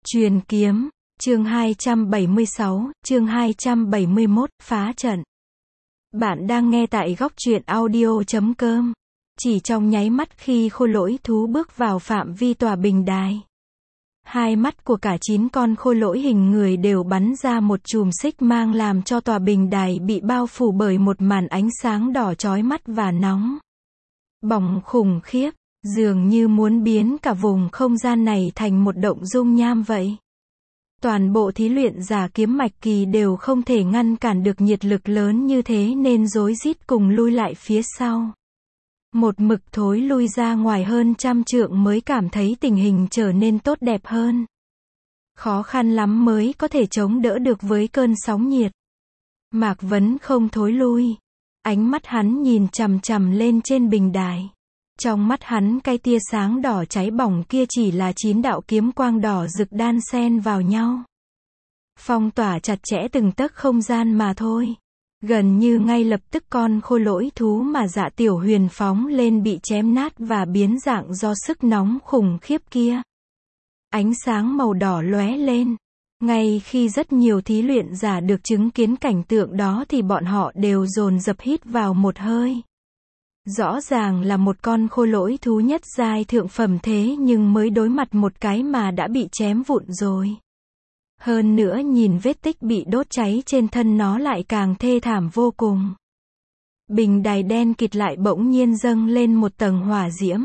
Truyền kiếm, chương 276, chương 271, phá trận. Bạn đang nghe tại góc truyện audio.com. Chỉ trong nháy mắt khi khôi lỗi thú bước vào phạm vi tòa bình đài, hai mắt của cả 9 con khôi lỗi hình người đều bắn ra một chùm xích mang làm cho tòa bình đài bị bao phủ bởi một màn ánh sáng đỏ chói mắt và nóng bỏng khủng khiếp, dường như muốn biến cả vùng không gian này thành một động dung nham vậy. Toàn bộ thí luyện giả kiếm mạch kỳ đều không thể ngăn cản được nhiệt lực lớn như thế nên rối rít cùng lui lại phía sau. Một mực thối lui ra ngoài hơn 100 trượng mới cảm thấy tình hình trở nên tốt đẹp hơn. Khó khăn lắm mới có thể chống đỡ được với cơn sóng nhiệt. Mạc Vấn không thối lui. Ánh mắt hắn nhìn chằm chằm lên trên bình đài. Trong mắt hắn cái tia sáng đỏ cháy bỏng kia chỉ là 9 đạo kiếm quang đỏ rực đan xen vào nhau, phong tỏa chặt chẽ từng tấc không gian mà thôi. Gần như ngay lập tức con khôi lỗi thú mà Dạ Tiểu Huyền phóng lên bị chém nát và biến dạng do sức nóng khủng khiếp kia. Ánh sáng màu đỏ lóe lên. Ngay khi rất nhiều thí luyện giả được chứng kiến cảnh tượng đó thì bọn họ đều dồn dập hít vào một hơi. Rõ ràng là một con khôi lỗi thú nhất giai thượng phẩm thế nhưng mới đối mặt một cái mà đã bị chém vụn rồi. Hơn nữa nhìn vết tích bị đốt cháy trên thân nó lại càng thê thảm vô cùng. Bình đài đen kịt lại bỗng nhiên dâng lên một tầng hỏa diễm.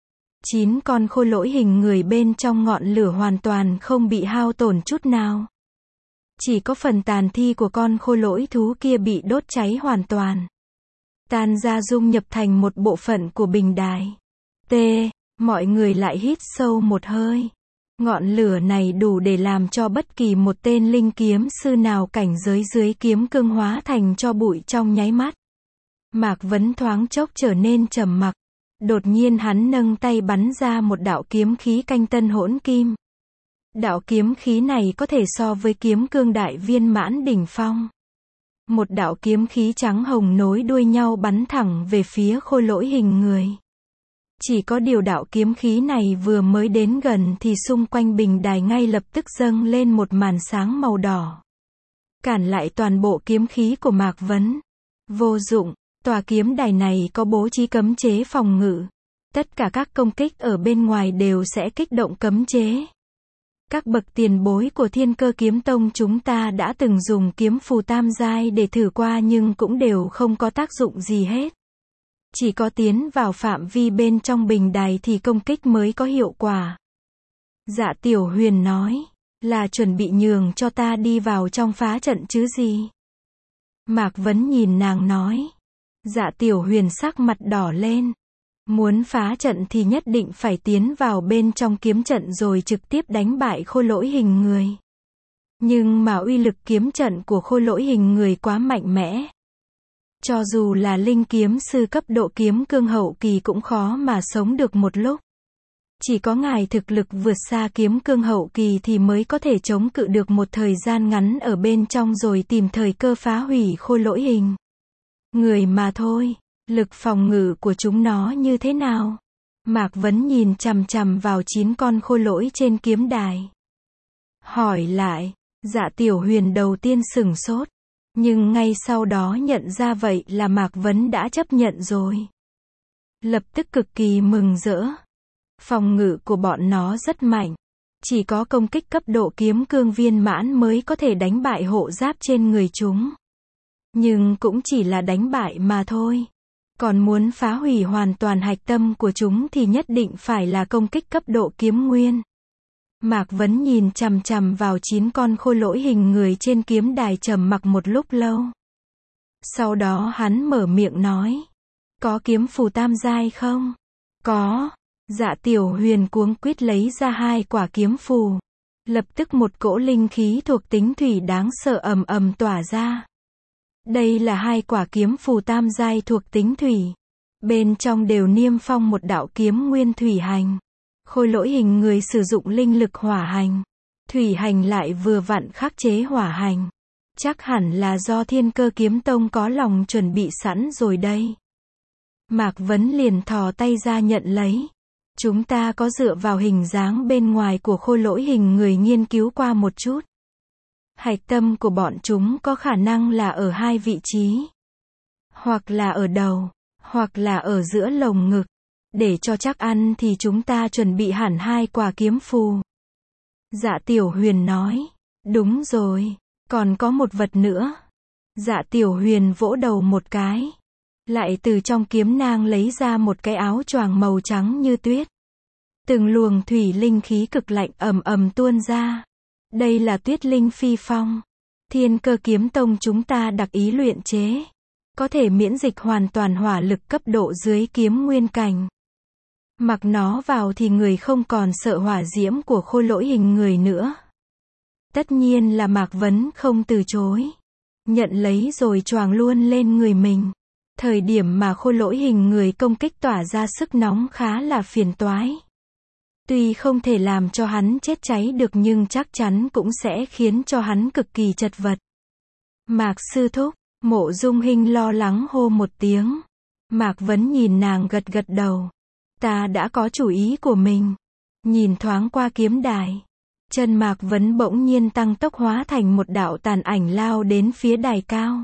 9 con khôi lỗi hình người bên trong ngọn lửa hoàn toàn không bị hao tổn chút nào. Chỉ có phần tàn thi của con khôi lỗi thú kia bị đốt cháy hoàn toàn, tan ra dung nhập thành một bộ phận của bình đài. Mọi người lại hít sâu một hơi. Ngọn lửa này đủ để làm cho bất kỳ một tên linh kiếm sư nào cảnh giới dưới kiếm cương hóa thành tro bụi trong nháy mắt. Mạc Vấn thoáng chốc trở nên trầm mặc. Đột nhiên hắn nâng tay bắn ra một đạo kiếm khí canh tân hỗn kim. Đạo kiếm khí này có thể so với kiếm cương đại viên mãn đỉnh phong. Một đạo kiếm khí trắng hồng nối đuôi nhau bắn thẳng về phía khôi lỗi hình người. Chỉ có điều đạo kiếm khí này vừa mới đến gần thì xung quanh bình đài ngay lập tức dâng lên một màn sáng màu đỏ, cản lại toàn bộ kiếm khí của Mạc Vấn. Vô dụng, tòa kiếm đài này có bố trí cấm chế phòng ngự. Tất cả các công kích ở bên ngoài đều sẽ kích động cấm chế. Các bậc tiền bối của Thiên Cơ Kiếm Tông chúng ta đã từng dùng kiếm phù tam giai để thử qua nhưng cũng đều không có tác dụng gì hết. Chỉ có tiến vào phạm vi bên trong bình đài thì công kích mới có hiệu quả. Dạ Tiểu Huyền nói, là chuẩn bị nhường cho ta đi vào trong phá trận chứ gì? Mạc Vấn nhìn nàng nói. Dạ Tiểu Huyền sắc mặt đỏ lên. Muốn phá trận thì nhất định phải tiến vào bên trong kiếm trận rồi trực tiếp đánh bại khôi lỗi hình người. Nhưng mà uy lực kiếm trận của khôi lỗi hình người quá mạnh mẽ. Cho dù là linh kiếm sư cấp độ kiếm cương hậu kỳ cũng khó mà sống được một lúc. Chỉ có ngài thực lực vượt xa kiếm cương hậu kỳ thì mới có thể chống cự được một thời gian ngắn ở bên trong rồi tìm thời cơ phá hủy khôi lỗi hình người mà thôi. Lực phòng ngự của chúng nó như thế nào? Mạc Vấn nhìn chằm chằm vào 9 con khôi lỗi trên kiếm đài, hỏi lại. Dạ Tiểu Huyền đầu tiên sửng sốt, nhưng ngay sau đó nhận ra vậy là Mạc Vấn đã chấp nhận rồi. Lập tức cực kỳ mừng rỡ. Phòng ngự của bọn nó rất mạnh. Chỉ có công kích cấp độ kiếm cương viên mãn mới có thể đánh bại hộ giáp trên người chúng. Nhưng cũng chỉ là đánh bại mà thôi. Còn muốn phá hủy hoàn toàn hạch tâm của chúng thì nhất định phải là công kích cấp độ kiếm nguyên. Mạc Vấn nhìn chằm chằm vào 9 con khôi lỗi hình người trên kiếm đài trầm mặc một lúc lâu. Sau đó hắn mở miệng nói. Có kiếm phù tam giai không? Có. Dạ Tiểu Huyền cuống quýt lấy ra 2 quả kiếm phù. Lập tức một cỗ linh khí thuộc tính thủy đáng sợ ầm ầm tỏa ra. Đây là 2 quả kiếm phù tam giai thuộc tính thủy. Bên trong đều niêm phong một đạo kiếm nguyên thủy hành. Khôi lỗi hình người sử dụng linh lực hỏa hành. Thủy hành lại vừa vặn khắc chế hỏa hành. Chắc hẳn là do Thiên Cơ Kiếm Tông có lòng chuẩn bị sẵn rồi đây. Mạc Vấn liền thò tay ra nhận lấy. Chúng ta có dựa vào hình dáng bên ngoài của khôi lỗi hình người nghiên cứu qua một chút. Hạch tâm của bọn chúng có khả năng là ở hai vị trí. Hoặc là ở đầu, hoặc là ở giữa lồng ngực. Để cho chắc ăn thì chúng ta chuẩn bị hẳn 2 quả kiếm phù. Dạ Tiểu Huyền nói. Đúng rồi, còn có một vật nữa. Dạ Tiểu Huyền vỗ đầu một cái. Lại từ trong kiếm nang lấy ra một cái áo choàng màu trắng như tuyết. Từng luồng thủy linh khí cực lạnh ầm ầm tuôn ra. Đây là Tuyết Linh Phi Phong. Thiên Cơ Kiếm Tông chúng ta đặc ý luyện chế. Có thể miễn dịch hoàn toàn hỏa lực cấp độ dưới kiếm nguyên cảnh. Mặc nó vào thì người không còn sợ hỏa diễm của khôi lỗi hình người nữa. Tất nhiên là Mạc Vấn không từ chối. Nhận lấy rồi choàng luôn lên người mình. Thời điểm mà khôi lỗi hình người công kích tỏa ra sức nóng khá là phiền toái. Tuy không thể làm cho hắn chết cháy được nhưng chắc chắn cũng sẽ khiến cho hắn cực kỳ chật vật. Mạc sư thúc, Mộ Dung Hinh lo lắng hô một tiếng. Mạc Vấn nhìn nàng gật gật đầu. Ta đã có chủ ý của mình. Nhìn thoáng qua kiếm đài. Chân Mạc Vấn bỗng nhiên tăng tốc hóa thành một đạo tàn ảnh lao đến phía đài cao.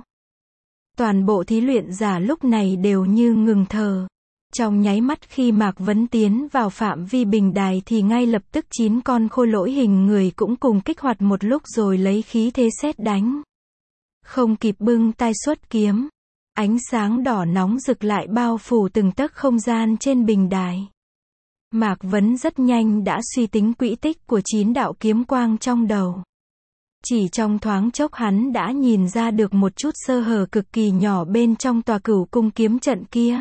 Toàn bộ thí luyện giả lúc này đều như ngừng thở. Trong nháy mắt khi Mạc Vấn tiến vào phạm vi bình đài thì ngay lập tức 9 con khôi lỗi hình người cũng cùng kích hoạt một lúc rồi lấy khí thế sét đánh. Không kịp bưng tay xuất kiếm. Ánh sáng đỏ nóng rực lại bao phủ từng tấc không gian trên bình đài. Mạc Vấn rất nhanh đã suy tính quỹ tích của 9 đạo kiếm quang trong đầu. Chỉ trong thoáng chốc hắn đã nhìn ra được một chút sơ hở cực kỳ nhỏ bên trong tòa Cửu Cung kiếm trận kia.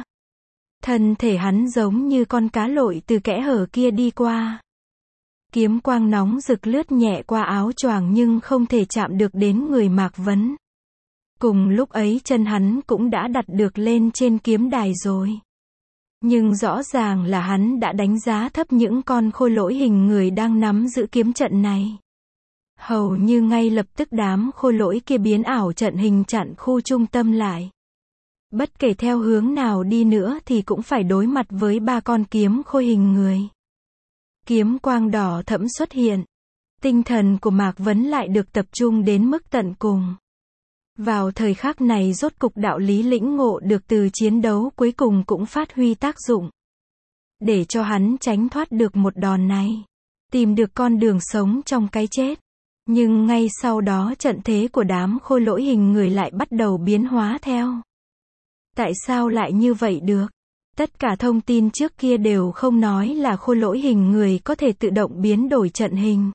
Thân thể hắn giống như con cá lội từ kẽ hở kia đi qua. Kiếm quang nóng rực lướt nhẹ qua áo choàng nhưng không thể chạm được đến người Mạc Vấn. Cùng lúc ấy chân hắn cũng đã đặt được lên trên kiếm đài rồi. Nhưng rõ ràng là hắn đã đánh giá thấp những con khôi lỗi hình người đang nắm giữ kiếm trận này. Hầu như ngay lập tức đám khôi lỗi kia biến ảo trận hình chặn khu trung tâm lại. Bất kể theo hướng nào đi nữa thì cũng phải đối mặt với 3 con kiếm khôi hình người. Kiếm quang đỏ thẫm xuất hiện. Tinh thần của Mạc Vấn lại được tập trung đến mức tận cùng. Vào thời khắc này rốt cục đạo lý lĩnh ngộ được từ chiến đấu cuối cùng cũng phát huy tác dụng. Để cho hắn tránh thoát được một đòn này. Tìm được con đường sống trong cái chết. Nhưng ngay sau đó trận thế của đám khôi lỗi hình người lại bắt đầu biến hóa theo. Tại sao lại như vậy được? Tất cả thông tin trước kia đều không nói là khôi lỗi hình người có thể tự động biến đổi trận hình.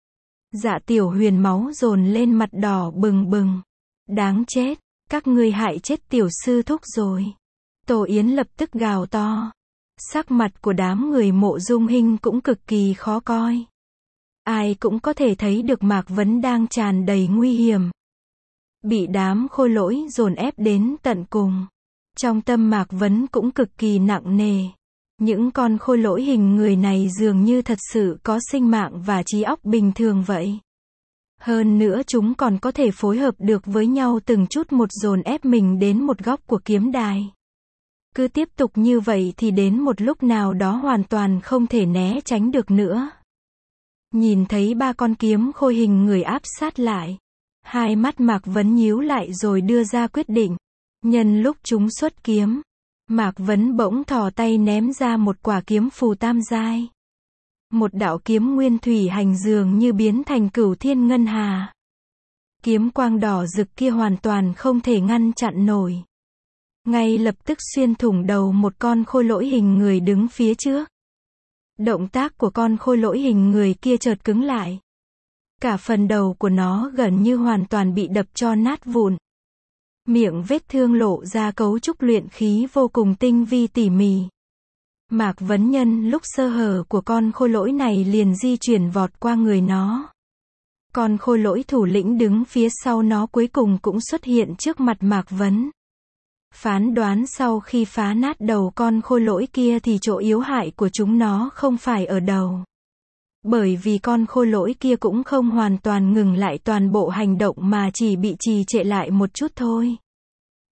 Dạ Tiểu Huyền máu dồn lên mặt đỏ bừng bừng. Đáng chết, các ngươi hại chết tiểu sư thúc rồi. Tô Yến lập tức gào to. Sắc mặt của đám người Mộ Dung Hinh cũng cực kỳ khó coi. Ai cũng có thể thấy được Mạc Vấn đang tràn đầy nguy hiểm. Bị đám khôi lỗi dồn ép đến tận cùng. Trong tâm Mạc Vấn cũng cực kỳ nặng nề. Những con khôi lỗi hình người này dường như thật sự có sinh mạng và trí óc bình thường vậy. Hơn nữa chúng còn có thể phối hợp được với nhau từng chút một dồn ép mình đến một góc của kiếm đài. Cứ tiếp tục như vậy thì đến một lúc nào đó hoàn toàn không thể né tránh được nữa. Nhìn thấy 3 con kiếm khôi hình người áp sát lại. Hai mắt Mạc Vấn nhíu lại rồi đưa ra quyết định. Nhân lúc chúng xuất kiếm, Mạc Vấn bỗng thò tay ném ra một quả kiếm phù tam giai. Một đạo kiếm nguyên thủy hành dường như biến thành Cửu Thiên Ngân Hà. Kiếm quang đỏ rực kia hoàn toàn không thể ngăn chặn nổi. Ngay lập tức xuyên thủng đầu một con khôi lỗi hình người đứng phía trước. Động tác của con khôi lỗi hình người kia chợt cứng lại. Cả phần đầu của nó gần như hoàn toàn bị đập cho nát vụn. Miệng vết thương lộ ra cấu trúc luyện khí vô cùng tinh vi tỉ mỉ. Mạc Vấn nhân lúc sơ hở của con khôi lỗi này liền di chuyển vọt qua người nó. Con khôi lỗi thủ lĩnh đứng phía sau nó cuối cùng cũng xuất hiện trước mặt Mạc Vấn. Phán đoán sau khi phá nát đầu con khôi lỗi kia thì chỗ yếu hại của chúng nó không phải ở đầu. Bởi vì con khôi lỗi kia cũng không hoàn toàn ngừng lại toàn bộ hành động mà chỉ bị trì trệ lại một chút thôi.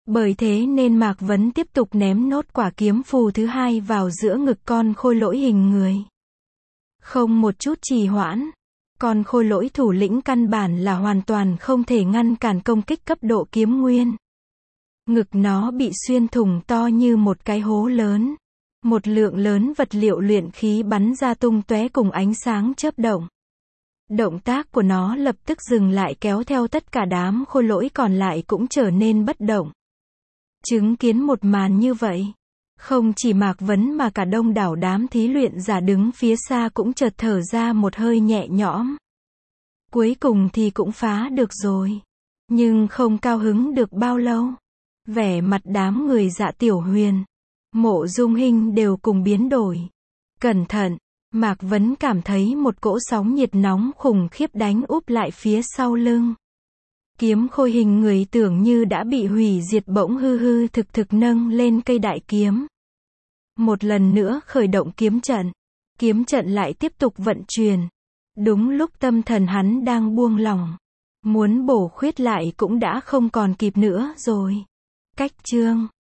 Bởi thế nên Mạc Vấn tiếp tục ném nốt quả kiếm phù thứ hai vào giữa ngực con khôi lỗi hình người. Không một chút trì hoãn. Con khôi lỗi thủ lĩnh căn bản là hoàn toàn không thể ngăn cản công kích cấp độ kiếm nguyên. Ngực nó bị xuyên thủng to như một cái hố lớn. Một lượng lớn vật liệu luyện khí bắn ra tung tóe cùng ánh sáng chớp động. Động tác của nó lập tức dừng lại kéo theo tất cả đám khôi lỗi còn lại cũng trở nên bất động. Chứng kiến một màn như vậy, không chỉ Mạc Vấn mà cả đông đảo đám thí luyện giả đứng phía xa cũng chợt thở ra một hơi nhẹ nhõm. Cuối cùng thì cũng phá được rồi. Nhưng không cao hứng được bao lâu. Vẻ mặt đám người Dạ Tiểu Huyền, Mộ Dung Hinh đều cùng biến đổi. Cẩn thận, Mạc Vấn cảm thấy một cỗ sóng nhiệt nóng khủng khiếp đánh úp lại phía sau lưng. Kiếm khôi hình người tưởng như đã bị hủy diệt bỗng hư hư thực thực nâng lên cây đại kiếm. Một lần nữa khởi động kiếm trận. Kiếm trận lại tiếp tục vận chuyển. Đúng lúc tâm thần hắn đang buông lỏng. Muốn bổ khuyết lại cũng đã không còn kịp nữa rồi. Cách chương